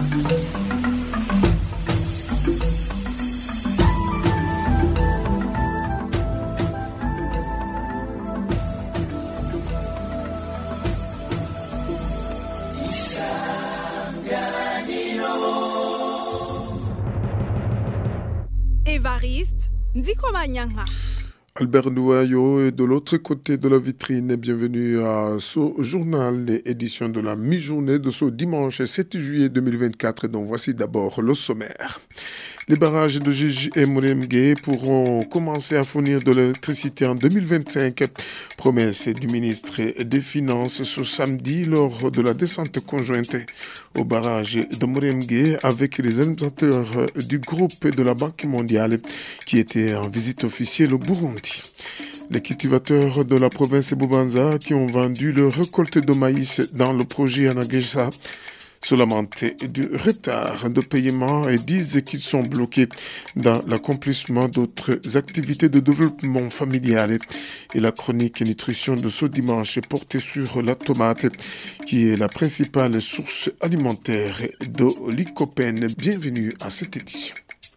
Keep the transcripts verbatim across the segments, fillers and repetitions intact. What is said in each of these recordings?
Évariste Ndikomanyanga. Albert Ndouayo est de l'autre côté de la vitrine. Bienvenue à ce journal, édition de la mi-journée de ce dimanche sept juillet deux mille vingt-quatre, dont voici d'abord le sommaire. Les barrages de Jiji et Muremge pourront commencer à fournir de l'électricité en deux mille vingt-cinq. Promesse du ministre des Finances ce samedi lors de la descente conjointe au barrage de Muremge avec les administrateurs du groupe de la Banque mondiale qui étaient en visite officielle au Burundi. Les cultivateurs de la province Bubanza qui ont vendu leur récolte de maïs dans le projet Anagesa se lamentent du retard de paiement et disent qu'ils sont bloqués dans l'accomplissement d'autres activités de développement familial. Et la chronique nutrition de ce dimanche est portée sur la tomate qui est la principale source alimentaire de l'Icopène. Bienvenue à cette édition.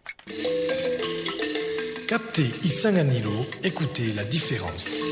Captez Isanganilo, écoutez la différence.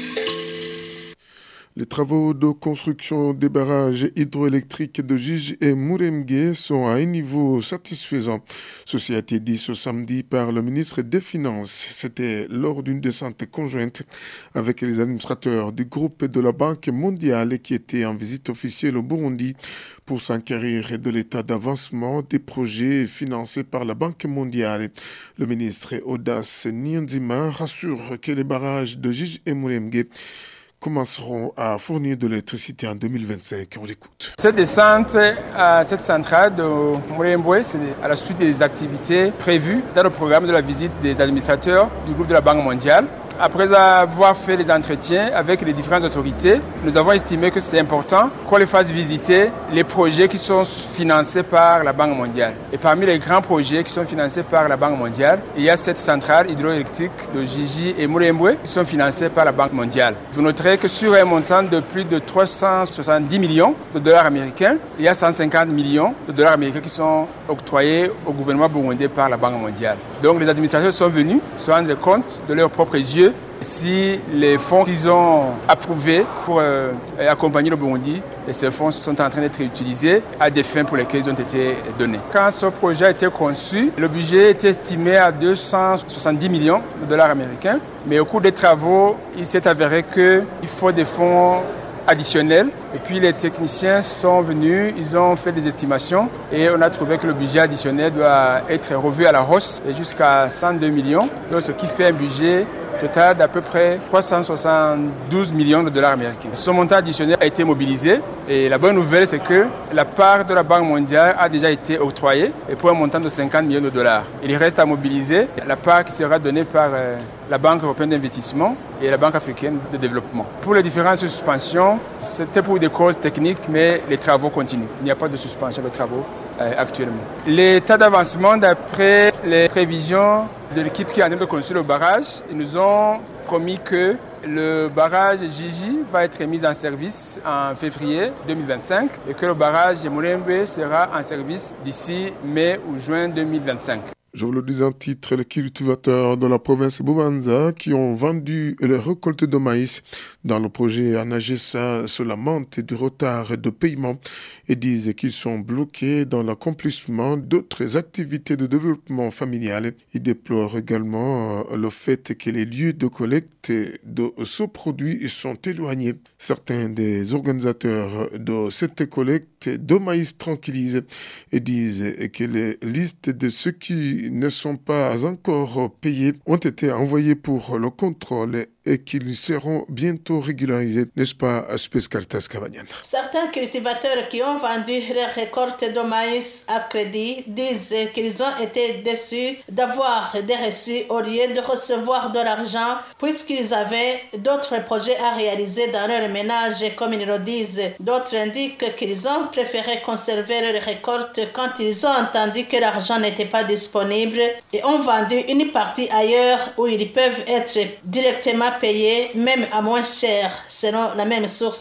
Les travaux de construction des barrages hydroélectriques de Jiji et Muremge sont à un niveau satisfaisant. Ceci a été dit ce samedi par le ministre des Finances. C'était lors d'une descente conjointe avec les administrateurs du groupe de la Banque mondiale qui étaient en visite officielle au Burundi pour s'enquérir de l'état d'avancement des projets financés par la Banque mondiale. Le ministre Audace Niyonzima rassure que les barrages de Jiji et Muremge commenceront à fournir de l'électricité en deux mille vingt-cinq. On l'écoute. Cette descente à cette centrale de Murembe, c'est à la suite des activités prévues dans le programme de la visite des administrateurs du groupe de la Banque mondiale. Après avoir fait les entretiens avec les différentes autorités, nous avons estimé que c'est important qu'on les fasse visiter les projets qui sont financés par la Banque mondiale. Et parmi les grands projets qui sont financés par la Banque mondiale, il y a cette centrale hydroélectrique de Jiji et Murembe qui sont financées par la Banque mondiale. Vous noterez que sur un montant de plus de trois cent soixante-dix millions de dollars américains, il y a cent cinquante millions de dollars américains qui sont octroyés au gouvernement burundais par la Banque mondiale. Donc les administrateurs sont venus se rendre compte de leurs propres yeux si les fonds qu'ils ont approuvés pour euh, accompagner le Burundi, et ces fonds sont en train d'être utilisés à des fins pour lesquelles ils ont été donnés. Quand ce projet a été conçu, le budget était estimé à deux cent soixante-dix millions de dollars américains, mais au cours des travaux, il s'est avéré qu'il faut des fonds additionnels. Et puis les techniciens sont venus, ils ont fait des estimations et on a trouvé que le budget additionnel doit être revu à la hausse jusqu'à cent deux millions, donc ce qui fait un budget total d'à peu près trois cent soixante-douze millions de dollars américains. Ce montant additionnel a été mobilisé et la bonne nouvelle c'est que la part de la Banque mondiale a déjà été octroyée et pour un montant de cinquante millions de dollars. Il reste à mobiliser la part qui sera donnée par euh, la Banque européenne d'investissement et la Banque africaine de développement. Pour les différentes suspensions, c'était pour des causes techniques, mais les travaux continuent. Il n'y a pas de suspension de travaux euh, actuellement. L'état d'avancement, d'après les prévisions de l'équipe qui est en train de construire le barrage, ils nous ont promis que le barrage Jiji va être mis en service en février deux mille vingt-cinq et que le barrage Murembe sera en service d'ici mai ou juin deux mille vingt-cinq. Je vous le dis en titre, les cultivateurs de la province Bubanza qui ont vendu les récoltes de maïs dans le projet Anagesa se lamentent du retard de paiement et disent qu'ils sont bloqués dans l'accomplissement d'autres activités de développement familial. Ils déplorent également le fait que les lieux de collecte de ce produit sont éloignés. Certains des organisateurs de cette collecte de maïs tranquillisent et disent que les listes de ceux qui ne sont pas encore payés ont été envoyés pour le contrôle et qu'ils seront bientôt régularisés, n'est-ce pas, Space Caritas Cavagnan? Certains cultivateurs qui ont vendu leurs récoltes de maïs à crédit disent qu'ils ont été déçus d'avoir des reçus au lieu de recevoir de l'argent puisqu'ils avaient d'autres projets à réaliser dans leur ménage, comme ils le disent. D'autres indiquent qu'ils ont préféré conserver leurs récoltes quand ils ont entendu que l'argent n'était pas disponible et ont vendu une partie ailleurs où ils peuvent être directement payés, même à moins cher, selon la même source.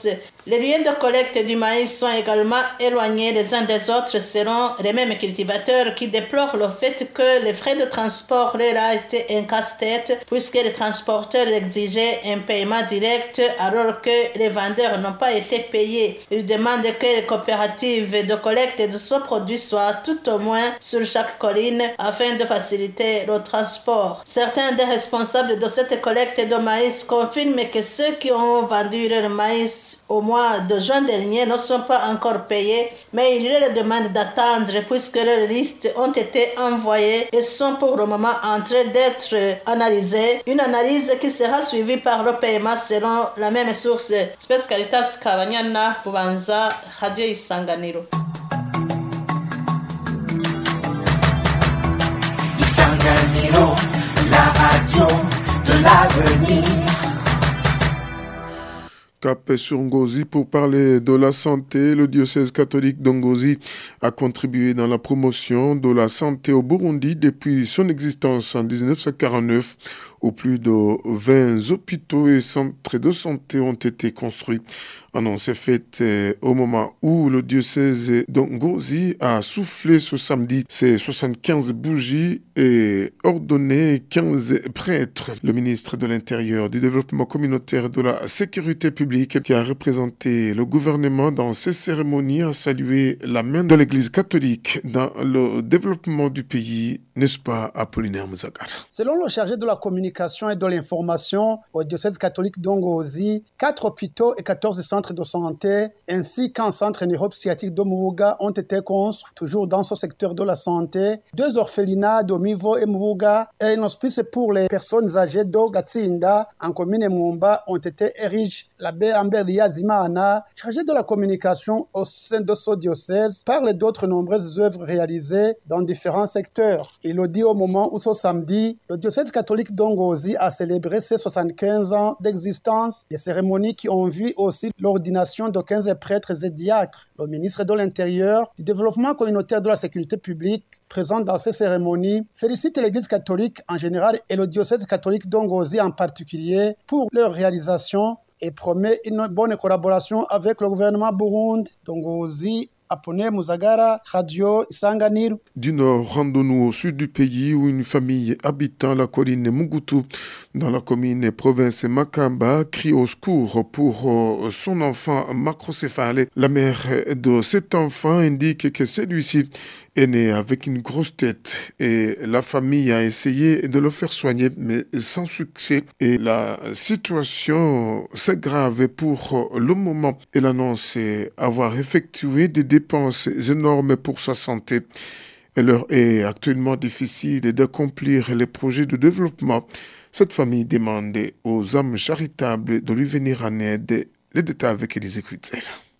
Les lieux de collecte du maïs sont également éloignés les uns des autres selon les mêmes cultivateurs qui déplorent le fait que les frais de transport leur a été un casse-tête puisque les transporteurs exigeaient un paiement direct alors que les vendeurs n'ont pas été payés. Ils demandent que les coopératives de collecte de ce produit soient tout au moins sur chaque colline afin de faciliter le transport. Certains des responsables de cette collecte de maïs confirment que ceux qui ont vendu leur maïs au mois de juin dernier ne sont pas encore payés, mais ils leur demandent d'attendre puisque leurs listes ont été envoyées et sont pour le moment en train d'être analysées. Une analyse qui sera suivie par le paiement selon la même source. Space Caritas Kabanyana, Bubanza, Radio Isanganiro. Isanganiro, la radio de l'avenir. Cap sur Ngozi pour parler de la santé. Le diocèse catholique d'Ngozi a contribué dans la promotion de la santé au Burundi depuis son existence en dix-neuf cent quarante-neuf, où plus de vingt hôpitaux et centres de santé ont été construits. Annonce est faite au moment où le diocèse d'Ngozi a soufflé ce samedi ses soixante-quinze bougies et ordonné quinze prêtres. Le ministre de l'Intérieur, du Développement communautaire et de la Sécurité publique, qui a représenté le gouvernement dans ces cérémonies, a salué la main de l'Église catholique dans le développement du pays, n'est-ce pas, Apollinaire Mouzagar? Selon le chargé de la communication et de l'information au diocèse catholique d'Ngozi, quatre hôpitaux et quatorze centres de santé, ainsi qu'un centre neuropsychiatrique de Mubuga ont été construits, toujours dans ce secteur de la santé. Deux orphelinats de Mivo et Mubuga et un hospice pour les personnes âgées d'Ogatsinda en commune Mumba ont été érigés. L'abbé Ambelia Zimana, chargé de la communication au sein de ce diocèse, parle d'autres nombreuses œuvres réalisées dans différents secteurs. Il le dit au moment où ce samedi, le diocèse catholique d'Ngozi a célébré ses soixante-quinze ans d'existence, des cérémonies qui ont vu aussi l'ordination de quinze prêtres et diacres. Le ministre de l'Intérieur, du Développement communautaire de la Sécurité publique, présent dans ces cérémonies, félicite l'Église catholique en général et le diocèse catholique d'Ngozi en particulier pour leur réalisation et promet une bonne collaboration avec le gouvernement burundi. D'Ngozi, Apone Muzagara, Radio Isanganiro. Du nord, rendons-nous au sud du pays où une famille habitant la colline Mugutu, dans la commune et province Makamba, crie au secours pour son enfant macrocéphale. La mère de cet enfant indique que celui-ci est né avec une grosse tête et la famille a essayé de le faire soigner mais sans succès et la situation s'aggrave pour le moment. Elle annonce avoir effectué des dépenses énormes pour sa santé. Il leur est actuellement difficile d'accomplir les projets de développement. Cette famille demande aux âmes charitables de lui venir en aide. Les détails avec Élise Kutzer.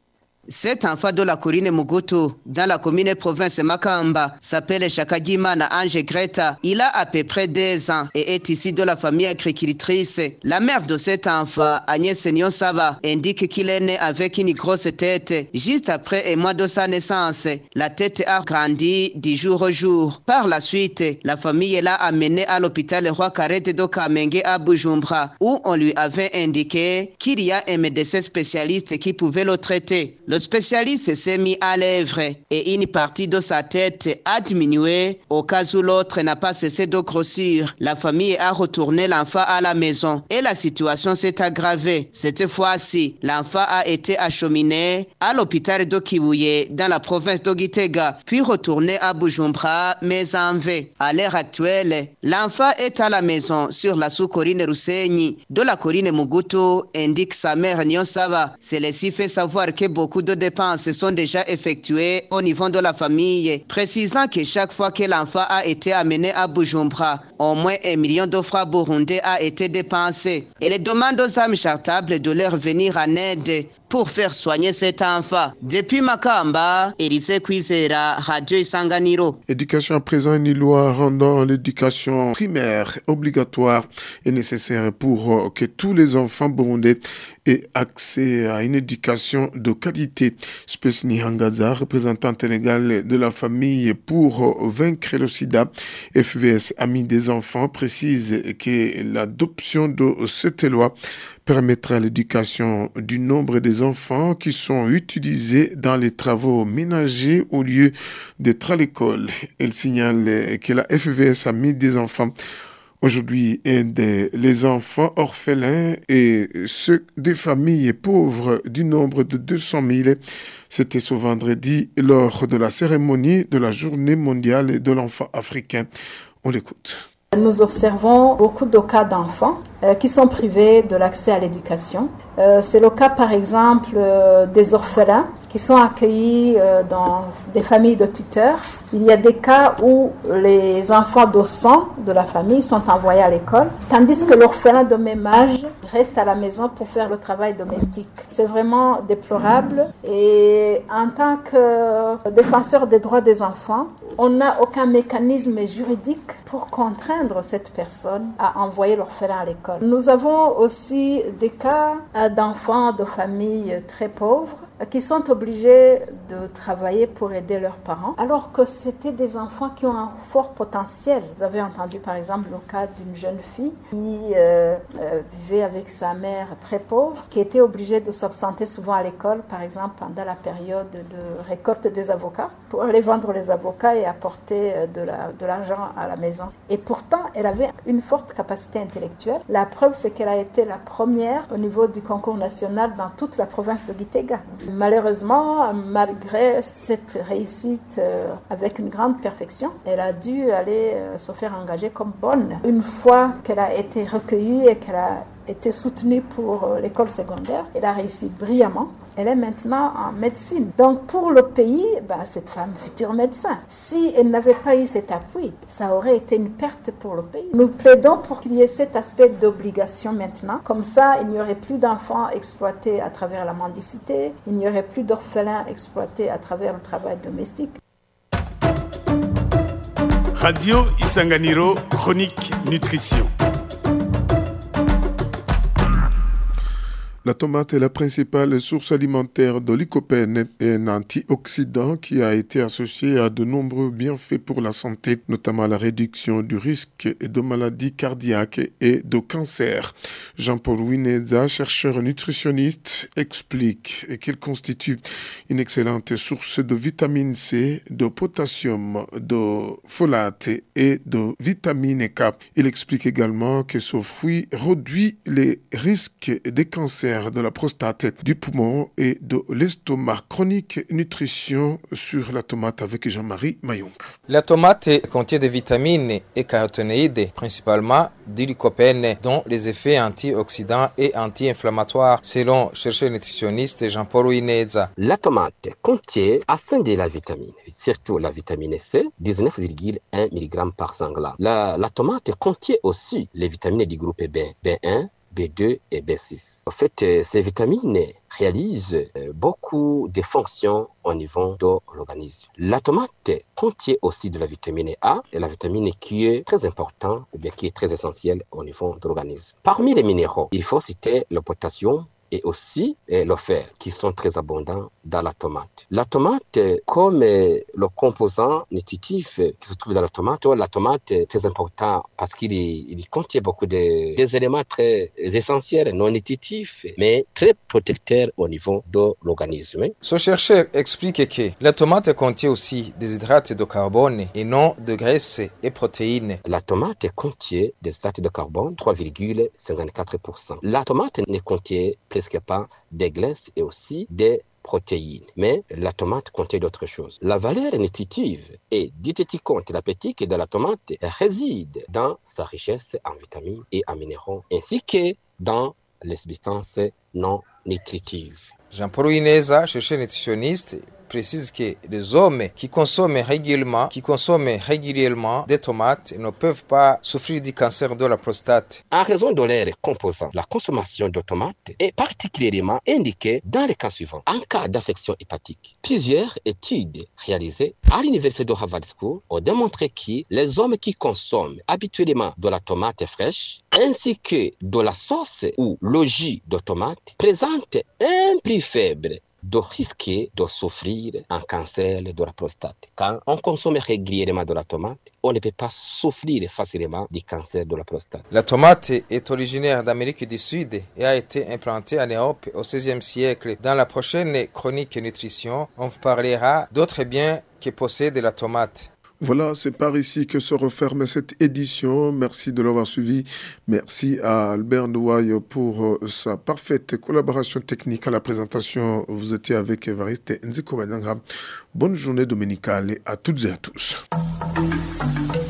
Cet enfant de la colline Mugutu, dans la commune et province Makamba, s'appelle Shakagimana Ange Greta. Il a à peu près deux ans et est issu de la famille agricultrice. La mère de cet enfant, Agnès Nyonsaba, indique qu'il est né avec une grosse tête. Juste après un mois de sa naissance, la tête a grandi du jour au jour. Par la suite, la famille l'a amené à l'hôpital Roi Karete de Kamenge à Bujumbura, où on lui avait indiqué qu'il y a un médecin spécialiste qui pouvait le traiter. Le spécialiste s'est mis à l'œuvre et une partie de sa tête a diminué au cas où l'autre n'a pas cessé de grossir. La famille a retourné l'enfant à la maison et la situation s'est aggravée. Cette fois-ci, l'enfant a été acheminé à l'hôpital de Kibuye dans la province de Gitega, puis retourné à Bujumbura, mais en vain. À l'heure actuelle, l'enfant est à la maison sur la sous-colline Rusenyi de la colline Mugutu, indique sa mère Nyonsaba. Celle-ci fait savoir que beaucoup de dépenses sont déjà effectuées au niveau de la famille, précisant que chaque fois que l'enfant a été amené à Bujumbura, au moins un million de francs burundais a été dépensé. Et les demande aux âmes charitables de leur venir en aide pour faire soigner cet enfant. Depuis Makamba, Élise Kwizera, Radio Isanganiro. Éducation à présent, une loi rendant l'éducation primaire obligatoire et nécessaire pour que tous les enfants burundais aient accès à une éducation de qualité. Spesni Hangaza, représentante légale de la famille pour vaincre le sida, F V S Amis des enfants, précise que l'adoption de cette loi permettra l'éducation du nombre des enfants qui sont utilisés dans les travaux ménagers au lieu d'être à l'école. Elle signale que la F V S a mis des enfants aujourd'hui aide les enfants orphelins et ceux des familles pauvres du nombre de deux cent mille. C'était ce vendredi lors de la cérémonie de la Journée mondiale de l'enfant africain. On l'écoute. Nous observons beaucoup de cas d'enfants euh, qui sont privés de l'accès à l'éducation. Euh, c'est le cas par exemple euh, des orphelins qui sont accueillis euh, dans des familles de tuteurs. Il y a des cas où les enfants de sang de la famille sont envoyés à l'école, tandis que l'orphelin de même âge reste à la maison pour faire le travail domestique. C'est vraiment déplorable et en tant que défenseur des droits des enfants, on n'a aucun mécanisme juridique pour contraindre cette personne à envoyer l'orphelin à l'école. Nous avons aussi des cas d'enfants de familles très pauvres qui sont obligés de travailler pour aider leurs parents, alors que c'était des enfants qui ont un fort potentiel. Vous avez entendu par exemple le cas d'une jeune fille qui euh, euh, vivait avec sa mère très pauvre, qui était obligée de s'absenter souvent à l'école, par exemple pendant la période de récolte des avocats, pour aller vendre les avocats et apporter de, la, de l'argent à la maison. Et pourtant, elle avait une forte capacité intellectuelle. La preuve, c'est qu'elle a été la première au niveau du concours national dans toute la province de Gitega. Malheureusement, malgré cette réussite euh, avec une grande perfection, elle a dû aller euh, se faire engager comme bonne. Une fois qu'elle a été recueillie et qu'elle a été soutenue pour euh, l'école secondaire, elle a réussi brillamment. Elle est maintenant en médecine. Donc pour le pays, ben, cette femme, futur médecin, si elle n'avait pas eu cet appui, ça aurait été une perte pour le pays. Nous plaidons pour qu'il y ait cet aspect d'obligation maintenant. Comme ça, il n'y aurait plus d'enfants exploités à travers la mendicité, il n'y aurait plus d'orphelins exploités à travers le travail domestique. Radio Isanganiro, chronique nutrition. La tomate est la principale source alimentaire de lycopène et un antioxydant qui a été associé à de nombreux bienfaits pour la santé, notamment la réduction du risque de maladies cardiaques et de cancer. Jean-Paul Wineza, chercheur nutritionniste, explique qu'il constitue une excellente source de vitamine C, de potassium, de folate et de vitamine K. Il explique également que ce fruit réduit les risques des cancers de la prostate, du poumon et de l'estomac. Chronique nutrition sur la tomate avec Jean-Marie Mayonk. La tomate contient des vitamines et caroténoïdes, principalement du lycopène, dont les effets antioxydants et anti-inflammatoires, selon chercheur nutritionniste Jean-Paul Wineza. La tomate contient assez de la vitamine, surtout la vitamine C, dix-neuf virgule un milligrammes par cent grammes. La, la tomate contient aussi les vitamines du groupe B, B un, B deux et B six. En fait, ces vitamines réalisent beaucoup de fonctions au niveau de l'organisme. La tomate contient aussi de la vitamine A, et la vitamine qui est très importante, ou bien qui est très essentielle au niveau de l'organisme. Parmi les minéraux, il faut citer le potassium et aussi eh, le fer, qui sont très abondants dans la tomate. La tomate, comme eh, le composant nutritif eh, qui se trouve dans la tomate, la tomate est très important parce qu'il il contient beaucoup de, des éléments très essentiels, non nutritifs, mais très protecteurs au niveau de l'organisme. Ce chercheur explique que la tomate contient aussi des hydrates de carbone et non de graisses et protéines. La tomate contient des hydrates de carbone, trois virgule cinquante-quatre pour cent. La tomate ne contient presque pas des graisses et aussi des protéines. Mais la tomate contient d'autres choses. La valeur nutritive et diétético-thérapeutique de la tomate réside dans sa richesse en vitamines et en minéraux, ainsi que dans les substances non nutritives. Jean-Paul Wineza, chercheur nutritionniste, précise que les hommes qui consomment régulièrement, qui consomment régulièrement des tomates ne peuvent pas souffrir du cancer de la prostate. En raison de leurs composants, la consommation de tomates est particulièrement indiquée dans les cas suivants. En cas d'affection hépatique, plusieurs études réalisées à l'université de Harvard School ont démontré que les hommes qui consomment habituellement de la tomate fraîche ainsi que de la sauce ou le jus de tomate présentent un plus faible de risquer de souffrir un cancer de la prostate. Quand on consomme régulièrement de la tomate, on ne peut pas souffrir facilement du cancer de la prostate. La tomate est originaire d'Amérique du Sud et a été implantée en Europe au seizième siècle. Dans la prochaine chronique nutrition, on parlera d'autres biens que possède la tomate. Voilà, c'est par ici que se referme cette édition. Merci de l'avoir suivi. Merci à Albert Ndouaye pour sa parfaite collaboration technique à la présentation. Vous étiez avec Evariste Nziko Banyanga. Bonne journée dominicale à toutes et à tous.